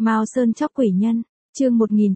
Mao Sơn chóc quỷ nhân, chương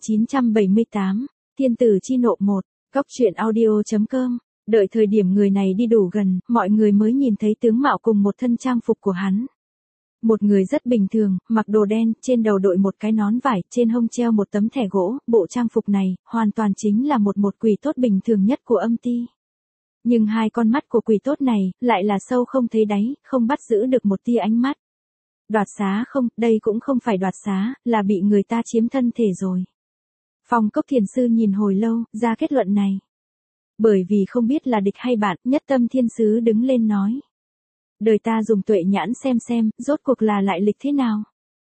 1978, Thiên tử chi nộ 1, Góc truyện audio.com. Đợi thời điểm người này đi đủ gần, mọi người mới nhìn thấy tướng mạo cùng một thân trang phục của hắn. Một người rất bình thường, mặc đồ đen, trên đầu đội một cái nón vải, trên hông treo một tấm thẻ gỗ, bộ trang phục này, hoàn toàn chính là một quỷ tốt bình thường nhất của âm ty. Nhưng hai con mắt của quỷ tốt này, lại là sâu không thấy đáy, không bắt giữ được một tia ánh mắt. Đoạt xá không, đây cũng không phải đoạt xá, là bị người ta chiếm thân thể rồi. Phong Cốc Thiền Sư nhìn hồi lâu, ra kết luận này. Bởi vì không biết là địch hay bạn, Nhất Tâm Thiên Sứ đứng lên nói. Đời ta dùng tuệ nhãn xem, rốt cuộc là lại lịch thế nào.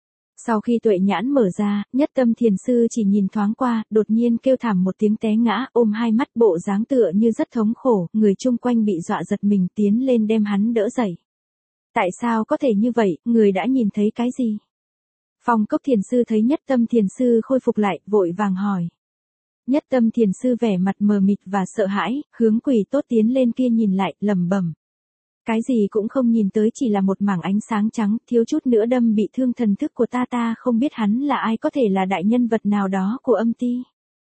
Sau khi tuệ nhãn mở ra, Nhất Tâm Thiền Sư chỉ nhìn thoáng qua, đột nhiên kêu thảm một tiếng té ngã, ôm hai mắt bộ dáng tựa như rất thống khổ, người chung quanh bị dọa giật mình tiến lên đem hắn đỡ dậy. Tại sao có thể như vậy, người đã nhìn thấy cái gì? Phong Cốc Thiền Sư thấy Nhất Tâm Thiền Sư khôi phục lại, vội vàng hỏi. Nhất Tâm Thiền Sư vẻ mặt mờ mịt và sợ hãi, hướng quỷ tốt tiến lên kia nhìn lại, lẩm bẩm. Cái gì cũng không nhìn tới, chỉ là một mảng ánh sáng trắng, thiếu chút nữa đâm bị thương thần thức của ta không biết hắn là ai, có thể là đại nhân vật nào đó của âm ty.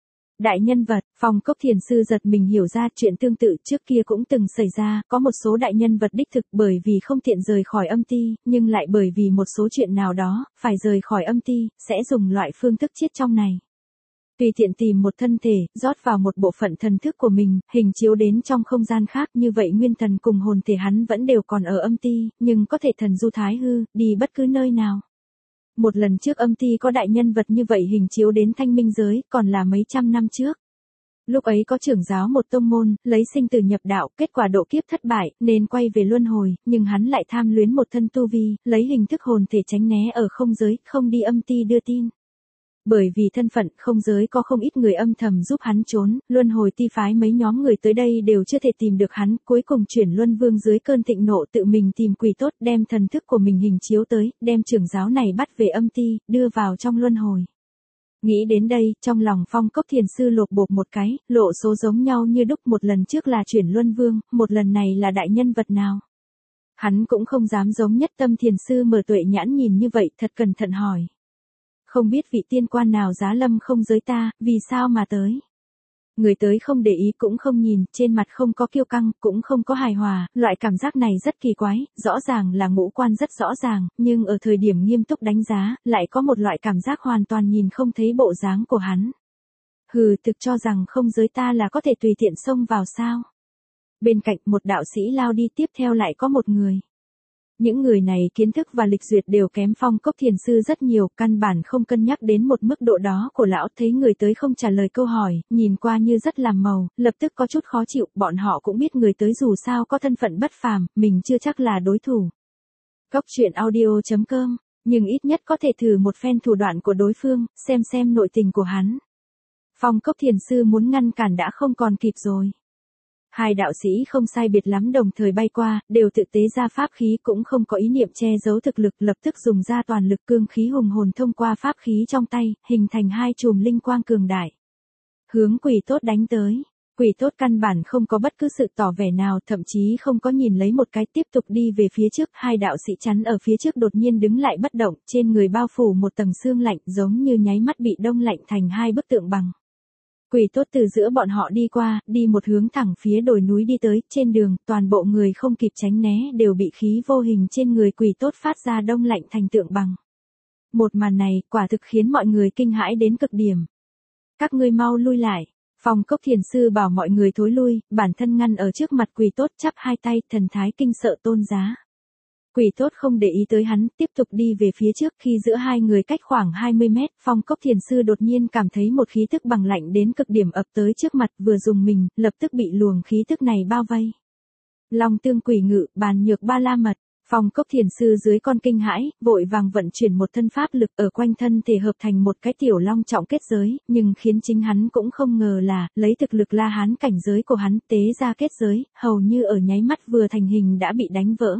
Đại nhân vật, Phong Cốc Thiền Sư giật mình hiểu ra chuyện tương tự trước kia cũng từng xảy ra, có một số đại nhân vật đích thực bởi vì không tiện rời khỏi âm ty, nhưng lại bởi vì một số chuyện nào đó, phải rời khỏi âm ty, sẽ dùng loại phương thức chiết trong này. Tùy tiện tìm một thân thể, rót vào một bộ phận thần thức của mình, hình chiếu đến trong không gian khác, như vậy nguyên thần cùng hồn thể hắn vẫn đều còn ở âm ty, nhưng có thể thần du thái hư, đi bất cứ nơi nào. Một lần trước âm ty có đại nhân vật như vậy hình chiếu đến thanh minh giới, còn là mấy trăm năm trước. Lúc ấy có trưởng giáo một tông môn, lấy sinh tử nhập đạo, kết quả độ kiếp thất bại, nên quay về luân hồi, nhưng hắn lại tham luyến một thân tu vi, lấy hình thức hồn thể tránh né ở không giới, không đi âm ty đưa tin. Bởi vì thân phận không giới có không ít người âm thầm giúp hắn trốn, luân hồi ty phái mấy nhóm người tới đây đều chưa thể tìm được hắn, cuối cùng chuyển luân vương dưới cơn thịnh nộ tự mình tìm quỷ tốt, đem thần thức của mình hình chiếu tới, đem trưởng giáo này bắt về âm ty, đưa vào trong luân hồi. Nghĩ đến đây, trong lòng Phong Cốc Thiền Sư lột bột một cái, lộ số giống nhau như đúc, một lần trước là chuyển luân vương, một lần này là đại nhân vật nào. Hắn cũng không dám giống Nhất Tâm Thiền Sư mở tuệ nhãn nhìn như vậy, thật cẩn thận hỏi. Không biết vị tiên quan nào giá lâm không giới ta, vì sao mà tới? Người tới không để ý cũng không nhìn, trên mặt không có kiêu căng, cũng không có hài hòa, loại cảm giác này rất kỳ quái, rõ ràng là ngũ quan rất rõ ràng, nhưng ở thời điểm nghiêm túc đánh giá, lại có một loại cảm giác hoàn toàn nhìn không thấy bộ dáng của hắn. Hừ, thực cho rằng không giới ta là có thể tùy tiện xông vào sao? Bên cạnh một đạo sĩ lao đi, tiếp theo lại có một người. Những người này kiến thức và lịch duyệt đều kém Phong Cốc Thiền Sư rất nhiều, căn bản không cân nhắc đến một mức độ đó của lão, thấy người tới không trả lời câu hỏi, nhìn qua như rất làm màu, lập tức có chút khó chịu, bọn họ cũng biết người tới dù sao có thân phận bất phàm, mình chưa chắc là đối thủ. Góc truyện audio.com, nhưng ít nhất có thể thử một phen thủ đoạn của đối phương, xem nội tình của hắn. Phong Cốc Thiền Sư muốn ngăn cản đã không còn kịp rồi. Hai đạo sĩ không sai biệt lắm đồng thời bay qua, đều tự tế ra pháp khí, cũng không có ý niệm che giấu thực lực, lập tức dùng ra toàn lực cương khí hùng hồn thông qua pháp khí trong tay, hình thành hai chùm linh quang cường đại. Hướng quỷ tốt đánh tới. Quỷ tốt căn bản không có bất cứ sự tỏ vẻ nào, thậm chí không có nhìn lấy một cái, tiếp tục đi về phía trước, hai đạo sĩ chắn ở phía trước đột nhiên đứng lại bất động, trên người bao phủ một tầng sương lạnh, giống như nháy mắt bị đông lạnh thành hai bức tượng bằng. Quỷ tốt từ giữa bọn họ đi qua, đi một hướng thẳng phía đồi núi đi tới, trên đường, toàn bộ người không kịp tránh né đều bị khí vô hình trên người quỷ tốt phát ra đông lạnh thành tượng bằng. Một màn này, quả thực khiến mọi người kinh hãi đến cực điểm. Các ngươi mau lui lại. Phong Cốc Thiền Sư bảo mọi người thối lui, bản thân ngăn ở trước mặt quỷ tốt, chắp hai tay, thần thái kinh sợ tôn giá. Quỷ tốt không để ý tới hắn, tiếp tục đi về phía trước, khi giữa hai người cách khoảng 20 mét, Phong Cốc Thiền Sư đột nhiên cảm thấy một khí tức bằng lạnh đến cực điểm ập tới trước mặt, vừa dùng mình, lập tức bị luồng khí tức này bao vây. Long tương quỷ ngự, bàn nhược ba la mật. Phong Cốc Thiền Sư dưới con kinh hãi, vội vàng vận chuyển một thân pháp lực ở quanh thân thể hợp thành một cái tiểu long trọng kết giới, nhưng khiến chính hắn cũng không ngờ là, lấy thực lực La Hán cảnh giới của hắn tế ra kết giới, hầu như ở nháy mắt vừa thành hình đã bị đánh vỡ.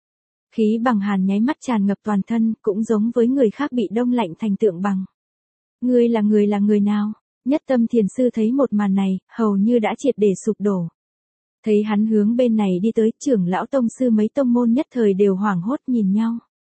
Khí bằng hàn nháy mắt tràn ngập toàn thân, cũng giống với người khác bị đông lạnh thành tượng bằng. Ngươi là người nào? Nhất Tâm Thiền Sư thấy một màn này, hầu như đã triệt để sụp đổ. Thấy hắn hướng bên này đi tới, trưởng lão tông sư mấy tông môn nhất thời đều hoảng hốt nhìn nhau.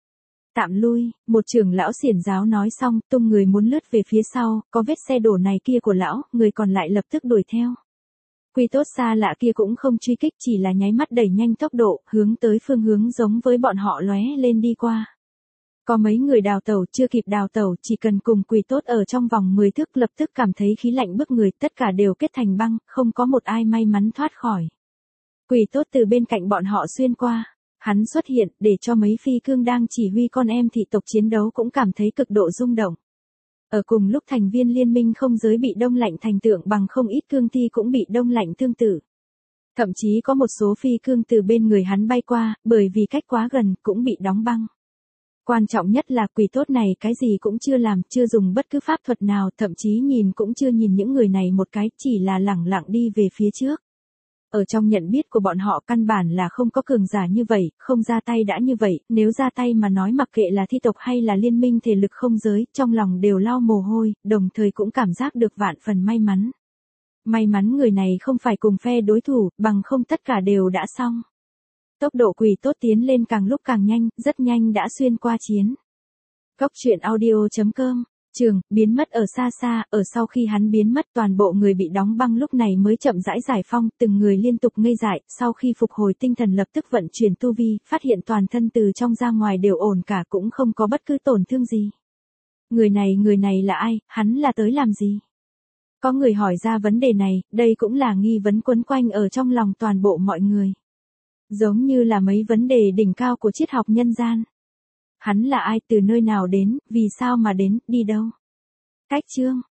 Tạm lui, một trưởng lão xiển giáo nói xong, tung người muốn lướt về phía sau, có vết xe đổ này kia của lão, người còn lại lập tức đuổi theo. Quy tốt xa lạ kia cũng không truy kích, chỉ là nháy mắt đẩy nhanh tốc độ, hướng tới phương hướng giống với bọn họ lóe lên đi qua. Có mấy người đào tẩu, chưa kịp đào tẩu, chỉ cần cùng Quỷ tốt ở trong vòng 10 thước lập tức cảm thấy khí lạnh bức người, tất cả đều kết thành băng, không có một ai may mắn thoát khỏi. Quỷ tốt từ bên cạnh bọn họ xuyên qua. Hắn xuất hiện để cho mấy phi cương đang chỉ huy con em thị tộc chiến đấu cũng cảm thấy cực độ rung động. Ở cùng lúc thành viên liên minh không giới bị đông lạnh thành tượng bằng không ít cương thi cũng bị đông lạnh tương tự. Thậm chí có một số phi cương từ bên người hắn bay qua, bởi vì cách quá gần cũng bị đóng băng. Quan trọng nhất là Quỷ tốt này cái gì cũng chưa làm, chưa dùng bất cứ pháp thuật nào, thậm chí nhìn cũng chưa nhìn những người này một cái, chỉ là lẳng lặng đi về phía trước. Ở trong nhận biết của bọn họ căn bản là không có cường giả như vậy, không ra tay đã như vậy, nếu ra tay mà nói mặc kệ là thi tộc hay là liên minh thể lực không giới, trong lòng đều lau mồ hôi, đồng thời cũng cảm giác được vạn phần may mắn. May mắn người này không phải cùng phe đối thủ, bằng không tất cả đều đã xong. Tốc độ Quỷ tốt tiến lên càng lúc càng nhanh, rất nhanh đã xuyên qua chiến. Cốc truyện audio.com Trường, biến mất ở xa xa, ở sau khi hắn biến mất toàn bộ người bị đóng băng lúc này mới chậm rãi giải phong, từng người liên tục ngây dại, sau khi phục hồi tinh thần lập tức vận chuyển tu vi, phát hiện toàn thân từ trong ra ngoài đều ổn cả cũng không có bất cứ tổn thương gì. Người này là ai, hắn là tới làm gì? Có người hỏi ra vấn đề này, đây cũng là nghi vấn quấn quanh ở trong lòng toàn bộ mọi người. Giống như là mấy vấn đề đỉnh cao của triết học nhân gian. Hắn là ai, từ nơi nào đến, vì sao mà đến, đi đâu? Cách chương